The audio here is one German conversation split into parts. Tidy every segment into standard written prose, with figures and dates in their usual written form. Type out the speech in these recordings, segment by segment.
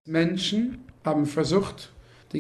Menschen haben versucht, die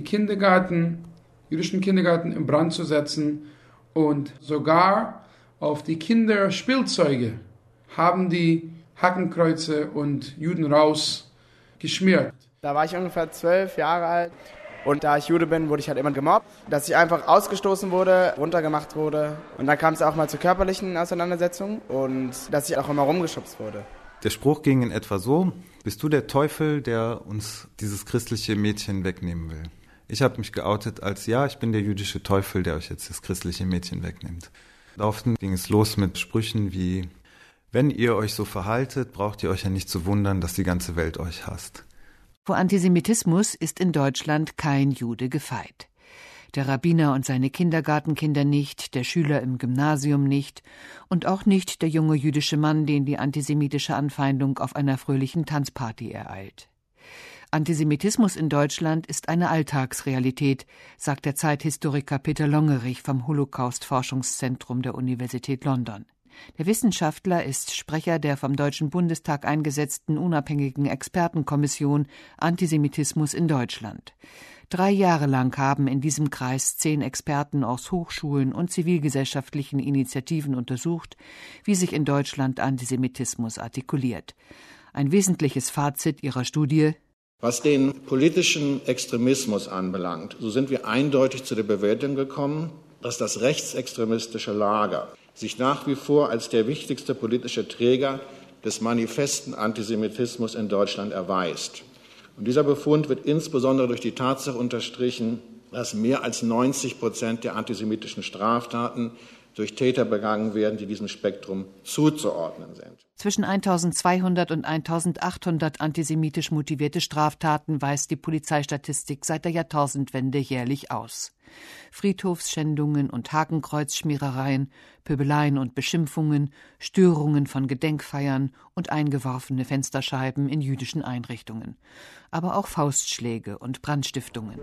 jüdischen Kindergarten in Brand zu setzen und sogar auf die Kinderspielzeuge haben die Hakenkreuze und Juden raus geschmiert. Da war ich ungefähr 12 Jahre alt und da ich Jude bin, wurde ich halt immer gemobbt, dass ich einfach ausgestoßen wurde, runtergemacht wurde und dann kam es auch mal zu körperlichen Auseinandersetzungen und dass ich auch immer rumgeschubst wurde. Der Spruch ging in etwa so: Bist du der Teufel, der uns dieses christliche Mädchen wegnehmen will? Ich habe mich geoutet als ja, ich bin der jüdische Teufel, der euch jetzt das christliche Mädchen wegnimmt. Daraufhin ging es los mit Sprüchen wie: Wenn ihr euch so verhaltet, braucht ihr euch ja nicht zu wundern, dass die ganze Welt euch hasst. Vor Antisemitismus ist in Deutschland kein Jude gefeit. Der Rabbiner und seine Kindergartenkinder nicht, der Schüler im Gymnasium nicht und auch nicht der junge jüdische Mann, den die antisemitische Anfeindung auf einer fröhlichen Tanzparty ereilt. Antisemitismus in Deutschland ist eine Alltagsrealität, sagt der Zeithistoriker Peter Longerich vom Holocaust-Forschungszentrum der Universität London. Der Wissenschaftler ist Sprecher der vom Deutschen Bundestag eingesetzten unabhängigen Expertenkommission Antisemitismus in Deutschland. 3 Jahre lang haben in diesem Kreis 10 Experten aus Hochschulen und zivilgesellschaftlichen Initiativen untersucht, wie sich in Deutschland Antisemitismus artikuliert. Ein wesentliches Fazit ihrer Studie: Was den politischen Extremismus anbelangt, so sind wir eindeutig zu der Bewertung gekommen, dass das rechtsextremistische Lager sich nach wie vor als der wichtigste politische Träger des manifesten Antisemitismus in Deutschland erweist. Und dieser Befund wird insbesondere durch die Tatsache unterstrichen, dass mehr als 90% der antisemitischen Straftaten durch Täter begangen werden, die diesem Spektrum zuzuordnen sind. Zwischen 1200 und 1800 antisemitisch motivierte Straftaten weist die Polizeistatistik seit der Jahrtausendwende jährlich aus. Friedhofsschändungen und Hakenkreuzschmierereien, Pöbeleien und Beschimpfungen, Störungen von Gedenkfeiern und eingeworfene Fensterscheiben in jüdischen Einrichtungen. Aber auch Faustschläge und Brandstiftungen.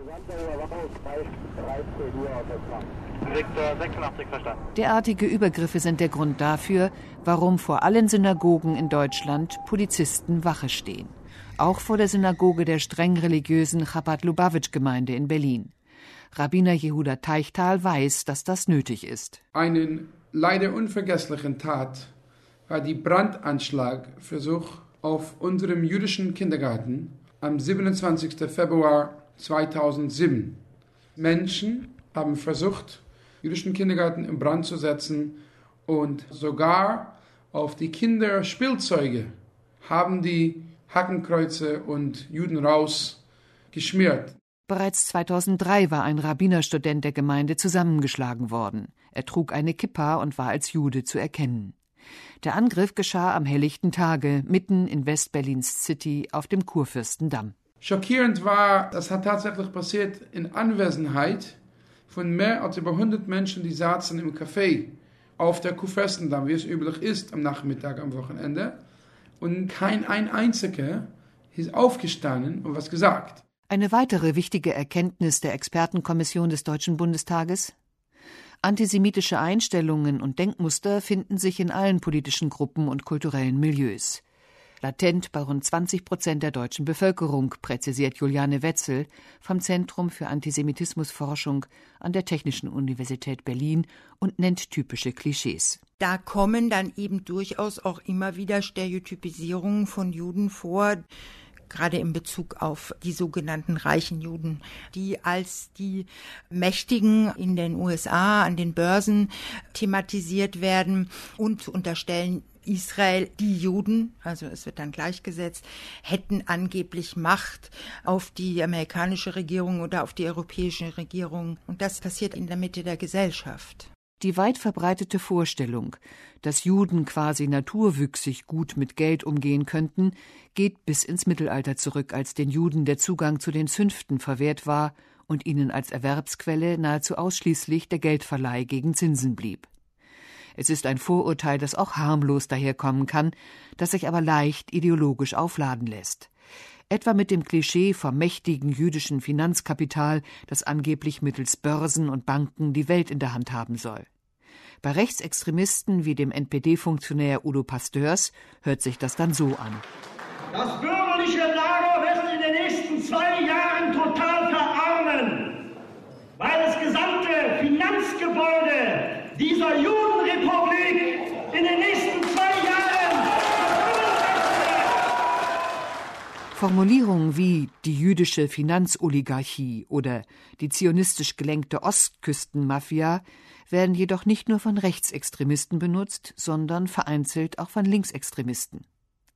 Derartige Übergriffe sind der Grund dafür, warum vor allen Synagogen in Deutschland Polizisten Wache stehen. Auch vor der Synagoge der streng religiösen Chabad-Lubavitch-Gemeinde in Berlin. Rabbiner Jehuda Teichtal weiß, dass das nötig ist. Einen leider unvergesslichen Tat war die Brandanschlagversuch auf unserem jüdischen Kindergarten am 27. Februar 2007. Menschen haben versucht, jüdischen Kindergarten in Brand zu setzen und sogar auf die Kinderspielzeuge haben die Hakenkreuze und Juden raus geschmiert. Bereits 2003 war ein Rabbinerstudent der Gemeinde zusammengeschlagen worden. Er trug eine Kippa und war als Jude zu erkennen. Der Angriff geschah am helllichten Tage, mitten in Westberlins City auf dem Kurfürstendamm. Schockierend war, das hat tatsächlich passiert in Anwesenheit von mehr als über 100 Menschen, die saßen im Café auf der Kurfürstendamm, wie es üblich ist am Nachmittag, am Wochenende. Und kein einziger ist aufgestanden und was gesagt. Eine weitere wichtige Erkenntnis der Expertenkommission des Deutschen Bundestages: Antisemitische Einstellungen und Denkmuster finden sich in allen politischen Gruppen und kulturellen Milieus. Latent bei rund 20% der deutschen Bevölkerung, präzisiert Juliane Wetzel vom Zentrum für Antisemitismusforschung an der Technischen Universität Berlin und nennt typische Klischees. Da kommen dann eben durchaus auch immer wieder Stereotypisierungen von Juden vor, gerade in Bezug auf die sogenannten reichen Juden, die als die Mächtigen in den USA an den Börsen thematisiert werden und unterstellen, Israel, die Juden, also es wird dann gleichgesetzt, hätten angeblich Macht auf die amerikanische Regierung oder auf die europäische Regierung. Und das passiert in der Mitte der Gesellschaft. Die weit verbreitete Vorstellung, dass Juden quasi naturwüchsig gut mit Geld umgehen könnten, geht bis ins Mittelalter zurück, als den Juden der Zugang zu den Zünften verwehrt war und ihnen als Erwerbsquelle nahezu ausschließlich der Geldverleih gegen Zinsen blieb. Es ist ein Vorurteil, das auch harmlos daherkommen kann, das sich aber leicht ideologisch aufladen lässt. Etwa mit dem Klischee vom mächtigen jüdischen Finanzkapital, das angeblich mittels Börsen und Banken die Welt in der Hand haben soll. Bei Rechtsextremisten wie dem NPD-Funktionär Udo Pasteurs hört sich das dann so an. Das bürgerliche Lager wird in den nächsten Formulierungen wie die jüdische Finanzoligarchie oder die zionistisch gelenkte Ostküstenmafia werden jedoch nicht nur von Rechtsextremisten benutzt, sondern vereinzelt auch von Linksextremisten.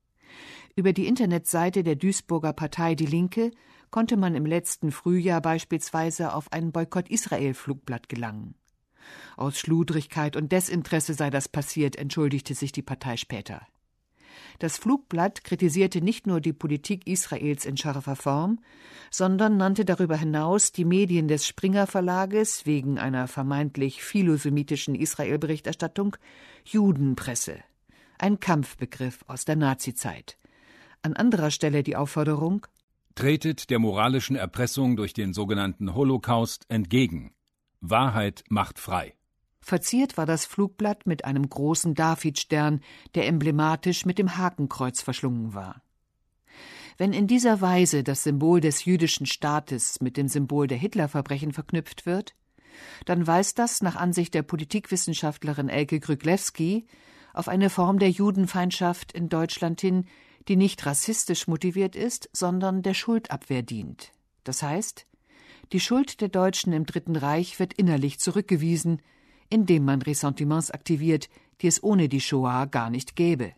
Über die Internetseite der Duisburger Partei Die Linke konnte man im letzten Frühjahr beispielsweise auf ein Boykott-Israel-Flugblatt gelangen. Aus Schludrigkeit und Desinteresse sei das passiert, entschuldigte sich die Partei später. Das Flugblatt kritisierte nicht nur die Politik Israels in scharfer Form, sondern nannte darüber hinaus die Medien des Springer Verlages wegen einer vermeintlich philosemitischen Israel-Berichterstattung Judenpresse, ein Kampfbegriff aus der Nazizeit. An anderer Stelle die Aufforderung: Tretet der moralischen Erpressung durch den sogenannten Holocaust entgegen. Wahrheit macht frei. Verziert war das Flugblatt mit einem großen Davidstern, der emblematisch mit dem Hakenkreuz verschlungen war. Wenn in dieser Weise das Symbol des jüdischen Staates mit dem Symbol der Hitlerverbrechen verknüpft wird, dann weist das nach Ansicht der Politikwissenschaftlerin Elke Gryglewski auf eine Form der Judenfeindschaft in Deutschland hin, die nicht rassistisch motiviert ist, sondern der Schuldabwehr dient. Das heißt, die Schuld der Deutschen im Dritten Reich wird innerlich zurückgewiesen, indem man Ressentiments aktiviert, die es ohne die Shoah gar nicht gäbe.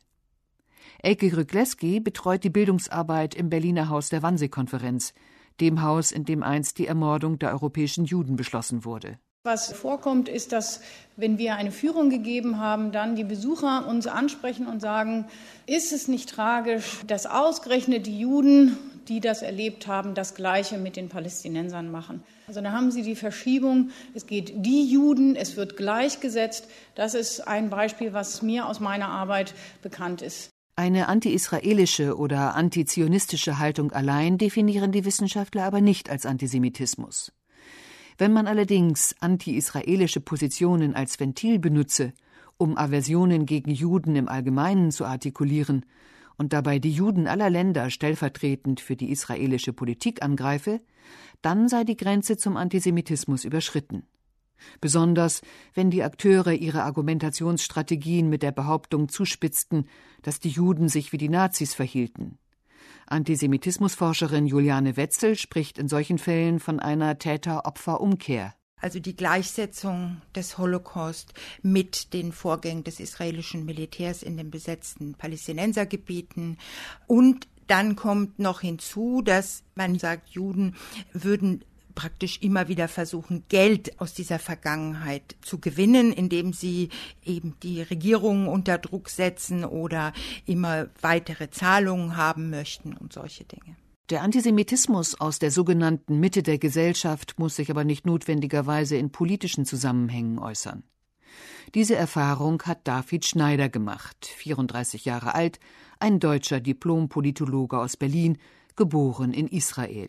Elke Gryglewski betreut die Bildungsarbeit im Berliner Haus der Wannsee-Konferenz, dem Haus, in dem einst die Ermordung der europäischen Juden beschlossen wurde. Was vorkommt, ist, dass, wenn wir eine Führung gegeben haben, dann die Besucher uns ansprechen und sagen, ist es nicht tragisch, dass ausgerechnet die Juden, die das erlebt haben, das Gleiche mit den Palästinensern machen. Also da haben Sie die Verschiebung, es geht die Juden, es wird gleichgesetzt. Das ist ein Beispiel, was mir aus meiner Arbeit bekannt ist. Eine anti-israelische oder antizionistische Haltung allein definieren die Wissenschaftler aber nicht als Antisemitismus. Wenn man allerdings anti-israelische Positionen als Ventil benutze, um Aversionen gegen Juden im Allgemeinen zu artikulieren und dabei die Juden aller Länder stellvertretend für die israelische Politik angreife, dann sei die Grenze zum Antisemitismus überschritten. Besonders, wenn die Akteure ihre Argumentationsstrategien mit der Behauptung zuspitzten, dass die Juden sich wie die Nazis verhielten. Antisemitismusforscherin Juliane Wetzel spricht in solchen Fällen von einer Täter-Opfer-Umkehr. Also die Gleichsetzung des Holocaust mit den Vorgängen des israelischen Militärs in den besetzten Palästinensergebieten. Und dann kommt noch hinzu, dass man sagt, Juden würden praktisch immer wieder versuchen, Geld aus dieser Vergangenheit zu gewinnen, indem sie eben die Regierungen unter Druck setzen oder immer weitere Zahlungen haben möchten und solche Dinge. Der Antisemitismus aus der sogenannten Mitte der Gesellschaft muss sich aber nicht notwendigerweise in politischen Zusammenhängen äußern. Diese Erfahrung hat David Schneider gemacht, 34 Jahre alt, ein deutscher Diplom-Politologe aus Berlin, geboren in Israel.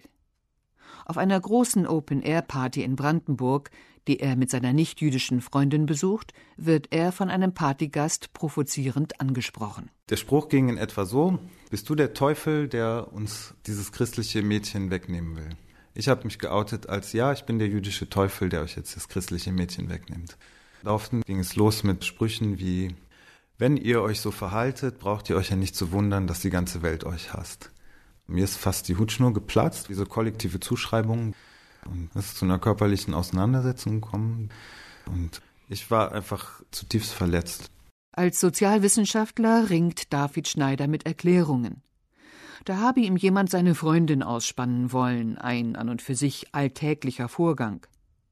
Auf einer großen Open-Air-Party in Brandenburg, die er mit seiner nicht-jüdischen Freundin besucht, wird er von einem Partygast provozierend angesprochen. Der Spruch ging in etwa so: Bist du der Teufel, der uns dieses christliche Mädchen wegnehmen will? Ich habe mich geoutet als ja, ich bin der jüdische Teufel, der euch jetzt das christliche Mädchen wegnimmt. Daraufhin ging es los mit Sprüchen wie: Wenn ihr euch so verhaltet, braucht ihr euch ja nicht zu wundern, dass die ganze Welt euch hasst. Mir ist fast die Hutschnur geplatzt, wie so kollektive Zuschreibungen. Und es ist zu einer körperlichen Auseinandersetzung gekommen. Und ich war einfach zutiefst verletzt. Als Sozialwissenschaftler ringt David Schneider mit Erklärungen. Da habe ihm jemand seine Freundin ausspannen wollen, ein an und für sich alltäglicher Vorgang.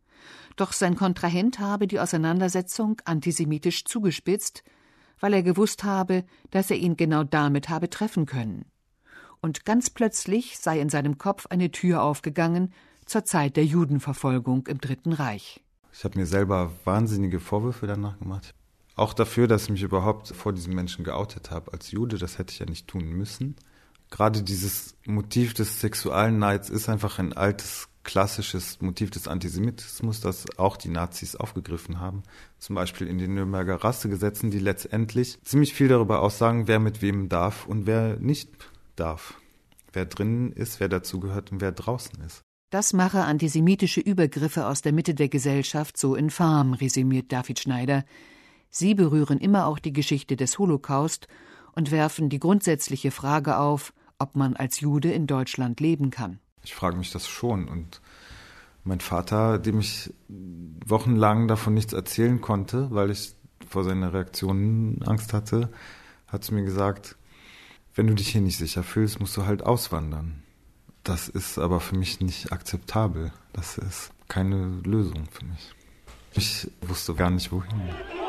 Doch sein Kontrahent habe die Auseinandersetzung antisemitisch zugespitzt, weil er gewusst habe, dass er ihn genau damit habe treffen können. Und ganz plötzlich sei in seinem Kopf eine Tür aufgegangen zur Zeit der Judenverfolgung im Dritten Reich. Ich habe mir selber wahnsinnige Vorwürfe danach gemacht. Auch dafür, dass ich mich überhaupt vor diesen Menschen geoutet habe als Jude. Das hätte ich ja nicht tun müssen. Gerade dieses Motiv des Sexualneids ist einfach ein altes, klassisches Motiv des Antisemitismus, das auch die Nazis aufgegriffen haben. Zum Beispiel in den Nürnberger Rassegesetzen, die letztendlich ziemlich viel darüber aussagen, wer mit wem darf und wer nicht darf. Wer drinnen ist, wer dazugehört und wer draußen ist. Das mache antisemitische Übergriffe aus der Mitte der Gesellschaft so infam, resümiert David Schneider. Sie berühren immer auch die Geschichte des Holocaust und werfen die grundsätzliche Frage auf, ob man als Jude in Deutschland leben kann. Ich frage mich das schon. Und mein Vater, dem ich wochenlang davon nichts erzählen konnte, weil ich vor seiner Reaktion Angst hatte, hat zu mir gesagt, wenn du dich hier nicht sicher fühlst, musst du halt auswandern. Das ist aber für mich nicht akzeptabel. Das ist keine Lösung für mich. Ich wusste gar nicht, wohin.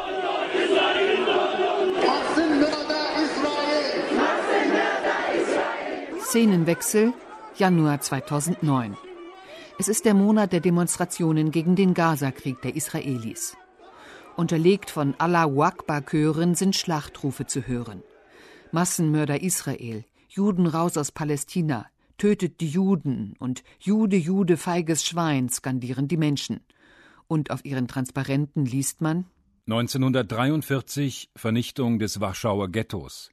Szenenwechsel, Januar 2009. Es ist der Monat der Demonstrationen gegen den Gaza-Krieg der Israelis. Unterlegt von Allahu Akbar-Chören sind Schlachtrufe zu hören. Massenmörder Israel, Juden raus aus Palästina, tötet die Juden und Jude, Jude, feiges Schwein, skandieren die Menschen. Und auf ihren Transparenten liest man: 1943 Vernichtung des Warschauer Ghettos,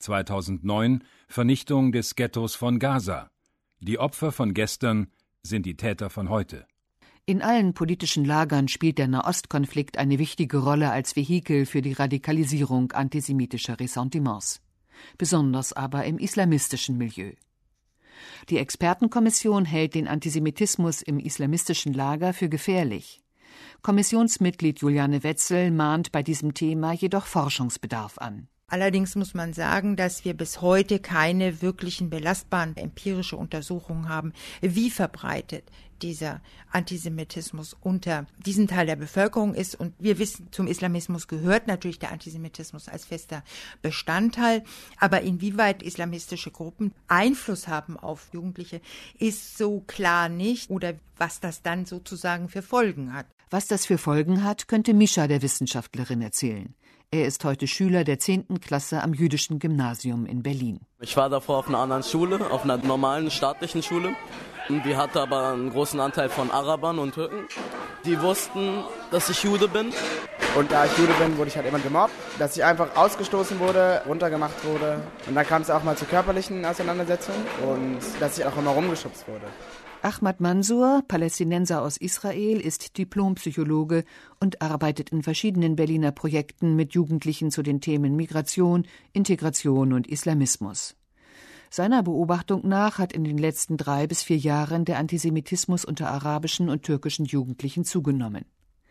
2009 Vernichtung des Ghettos von Gaza. Die Opfer von gestern sind die Täter von heute. In allen politischen Lagern spielt der Nahostkonflikt eine wichtige Rolle als Vehikel für die Radikalisierung antisemitischer Ressentiments. Besonders aber im islamistischen Milieu. Die Expertenkommission hält den Antisemitismus im islamistischen Lager für gefährlich. Kommissionsmitglied Juliane Wetzel mahnt bei diesem Thema jedoch Forschungsbedarf an. Allerdings muss man sagen, dass wir bis heute keine wirklichen belastbaren empirische Untersuchungen haben, wie verbreitet dieser Antisemitismus unter diesem Teil der Bevölkerung ist. Und wir wissen, zum Islamismus gehört natürlich der Antisemitismus als fester Bestandteil. Aber inwieweit islamistische Gruppen Einfluss haben auf Jugendliche, ist so klar nicht. Oder was das dann sozusagen für Folgen hat. Was das für Folgen hat, könnte Mischa der Wissenschaftlerin erzählen. Er ist heute Schüler der 10. Klasse am Jüdischen Gymnasium in Berlin. Ich war davor auf einer anderen Schule, auf einer normalen staatlichen Schule. Die hatte aber einen großen Anteil von Arabern und Türken. Die wussten, dass ich Jude bin. Und da ich Jude bin, wurde ich halt immer gemobbt, dass ich einfach ausgestoßen wurde, runtergemacht wurde. Und dann kam es auch mal zu körperlichen Auseinandersetzungen und dass ich auch immer rumgeschubst wurde. Ahmad Mansour, Palästinenser aus Israel, ist Diplompsychologe und arbeitet in verschiedenen Berliner Projekten mit Jugendlichen zu den Themen Migration, Integration und Islamismus. Seiner Beobachtung nach hat in den letzten 3 bis 4 Jahren der Antisemitismus unter arabischen und türkischen Jugendlichen zugenommen.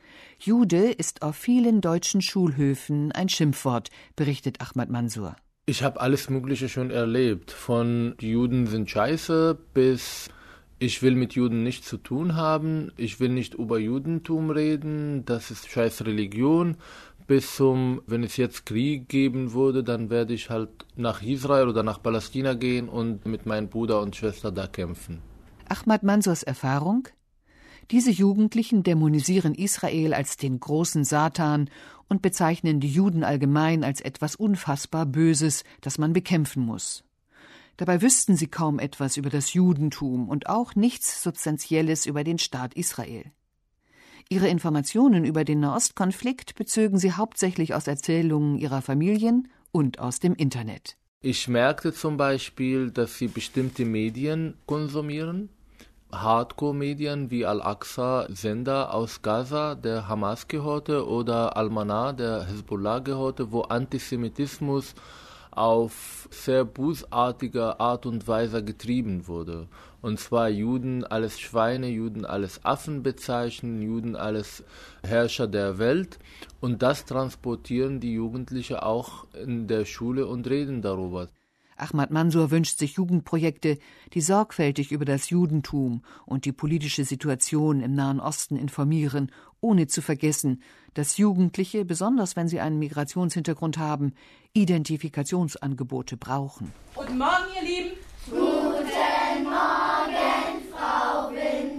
Jude ist auf vielen deutschen Schulhöfen ein Schimpfwort, berichtet Ahmad Mansour. Ich habe alles Mögliche schon erlebt, von die Juden sind scheiße bis ich will mit Juden nichts zu tun haben, ich will nicht über Judentum reden, das ist scheiß Religion, bis zum, wenn es jetzt Krieg geben würde, dann werde ich halt nach Israel oder nach Palästina gehen und mit meinem Bruder und Schwester da kämpfen. Ahmad Mansours Erfahrung? Diese Jugendlichen dämonisieren Israel als den großen Satan und bezeichnen die Juden allgemein als etwas unfassbar Böses, das man bekämpfen muss. Dabei wüssten sie kaum etwas über das Judentum und auch nichts Substanzielles über den Staat Israel. Ihre Informationen über den Nahostkonflikt bezögen sie hauptsächlich aus Erzählungen ihrer Familien und aus dem Internet. Ich merkte zum Beispiel, dass sie bestimmte Medien konsumieren, Hardcore-Medien wie Al-Aqsa-Sender aus Gaza, der Hamas gehörte, oder Al-Manar, der Hezbollah gehörte, wo Antisemitismus auf sehr bösartige Art und Weise getrieben wurde. Und zwar Juden als Schweine, Juden als Affen bezeichnen, Juden als Herrscher der Welt. Und das transportieren die Jugendlichen auch in der Schule und reden darüber. Ahmad Mansour wünscht sich Jugendprojekte, die sorgfältig über das Judentum und die politische Situation im Nahen Osten informieren, ohne zu vergessen, dass Jugendliche, besonders wenn sie einen Migrationshintergrund haben, Identifikationsangebote brauchen. Guten Morgen, ihr Lieben. Guten Morgen, Frau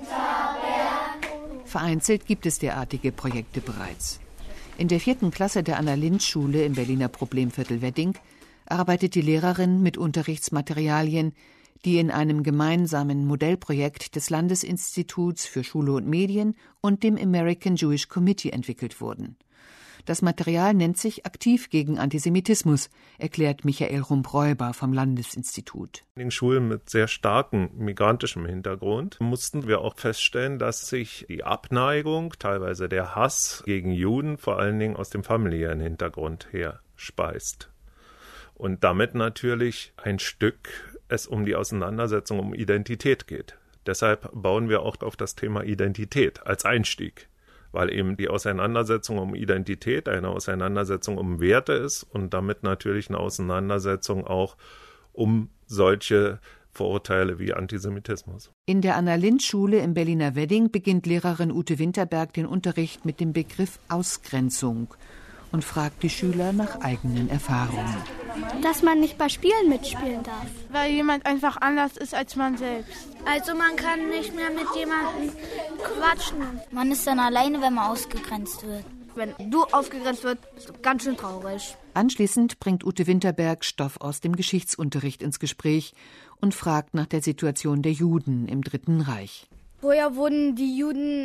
Winterberg. Vereinzelt gibt es derartige Projekte bereits. In der 4. Klasse der Anna-Lindt-Schule im Berliner Problemviertel Wedding arbeitet die Lehrerin mit Unterrichtsmaterialien, die in einem gemeinsamen Modellprojekt des Landesinstituts für Schule und Medien und dem American Jewish Committee entwickelt wurden. Das Material nennt sich Aktiv gegen Antisemitismus, erklärt Michael Rump-Räuber vom Landesinstitut. In den Schulen mit sehr starkem migrantischem Hintergrund mussten wir auch feststellen, dass sich die Abneigung, teilweise der Hass gegen Juden vor allen Dingen aus dem familiären Hintergrund her speist. Und damit natürlich ein Stück es um die Auseinandersetzung um Identität geht. Deshalb bauen wir auch auf das Thema Identität als Einstieg, weil eben die Auseinandersetzung um Identität eine Auseinandersetzung um Werte ist und damit natürlich eine Auseinandersetzung auch um solche Vorurteile wie Antisemitismus. In der Anna-Lindt-Schule im Berliner Wedding beginnt Lehrerin Ute Winterberg den Unterricht mit dem Begriff Ausgrenzung und fragt die Schüler nach eigenen Erfahrungen. Dass man nicht bei Spielen mitspielen darf. Weil jemand einfach anders ist als man selbst. Also man kann nicht mehr mit jemandem quatschen. Man ist dann alleine, wenn man ausgegrenzt wird. Wenn du ausgegrenzt wirst, bist du ganz schön traurig. Anschließend bringt Ute Winterberg Stoff aus dem Geschichtsunterricht ins Gespräch und fragt nach der Situation der Juden im Dritten Reich. Vorher wurden die Juden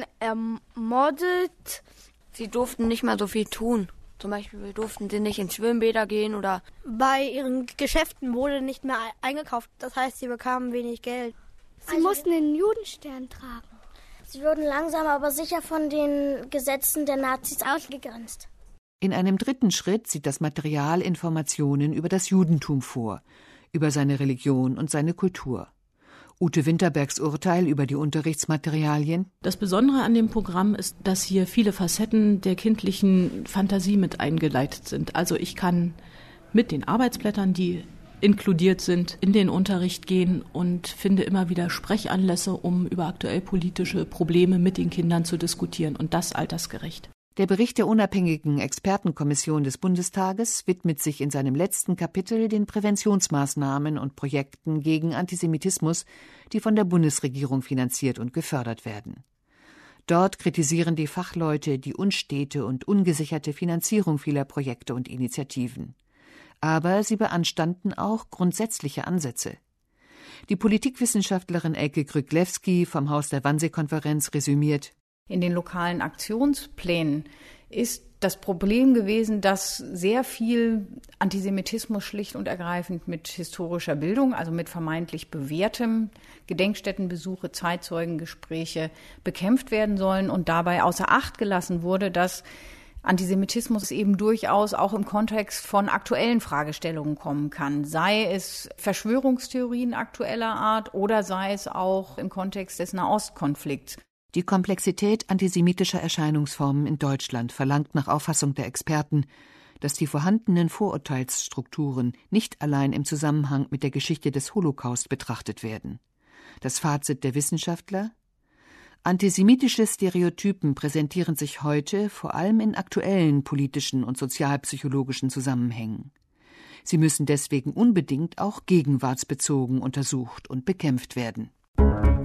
ermordet. Sie durften nicht mehr so viel tun. Zum Beispiel durften sie nicht in Schwimmbäder gehen oder... Bei ihren Geschäften wurde nicht mehr eingekauft. Das heißt, sie bekamen wenig Geld. Sie mussten den Judenstern tragen. Sie wurden langsam aber sicher von den Gesetzen der Nazis ausgegrenzt. In einem dritten Schritt sieht das Material Informationen über das Judentum vor, über seine Religion und seine Kultur. Ute Winterbergs Urteil über die Unterrichtsmaterialien. Das Besondere an dem Programm ist, dass hier viele Facetten der kindlichen Fantasie mit eingeleitet sind. Also ich kann mit den Arbeitsblättern, die inkludiert sind, in den Unterricht gehen und finde immer wieder Sprechanlässe, um über aktuell politische Probleme mit den Kindern zu diskutieren und das altersgerecht. Der Bericht der unabhängigen Expertenkommission des Bundestages widmet sich in seinem letzten Kapitel den Präventionsmaßnahmen und Projekten gegen Antisemitismus, die von der Bundesregierung finanziert und gefördert werden. Dort kritisieren die Fachleute die unstete und ungesicherte Finanzierung vieler Projekte und Initiativen. Aber sie beanstanden auch grundsätzliche Ansätze. Die Politikwissenschaftlerin Elke Gryglewski vom Haus der Wannsee-Konferenz resümiert: In den lokalen Aktionsplänen ist das Problem gewesen, dass sehr viel Antisemitismus schlicht und ergreifend mit historischer Bildung, also mit vermeintlich bewährtem Gedenkstättenbesuche, Zeitzeugengespräche bekämpft werden sollen und dabei außer Acht gelassen wurde, dass Antisemitismus eben durchaus auch im Kontext von aktuellen Fragestellungen kommen kann. Sei es Verschwörungstheorien aktueller Art oder sei es auch im Kontext des Nahostkonflikts. Die Komplexität antisemitischer Erscheinungsformen in Deutschland verlangt nach Auffassung der Experten, dass die vorhandenen Vorurteilsstrukturen nicht allein im Zusammenhang mit der Geschichte des Holocaust betrachtet werden. Das Fazit der Wissenschaftler: Antisemitische Stereotypen präsentieren sich heute vor allem in aktuellen politischen und sozialpsychologischen Zusammenhängen. Sie müssen deswegen unbedingt auch gegenwartsbezogen untersucht und bekämpft werden.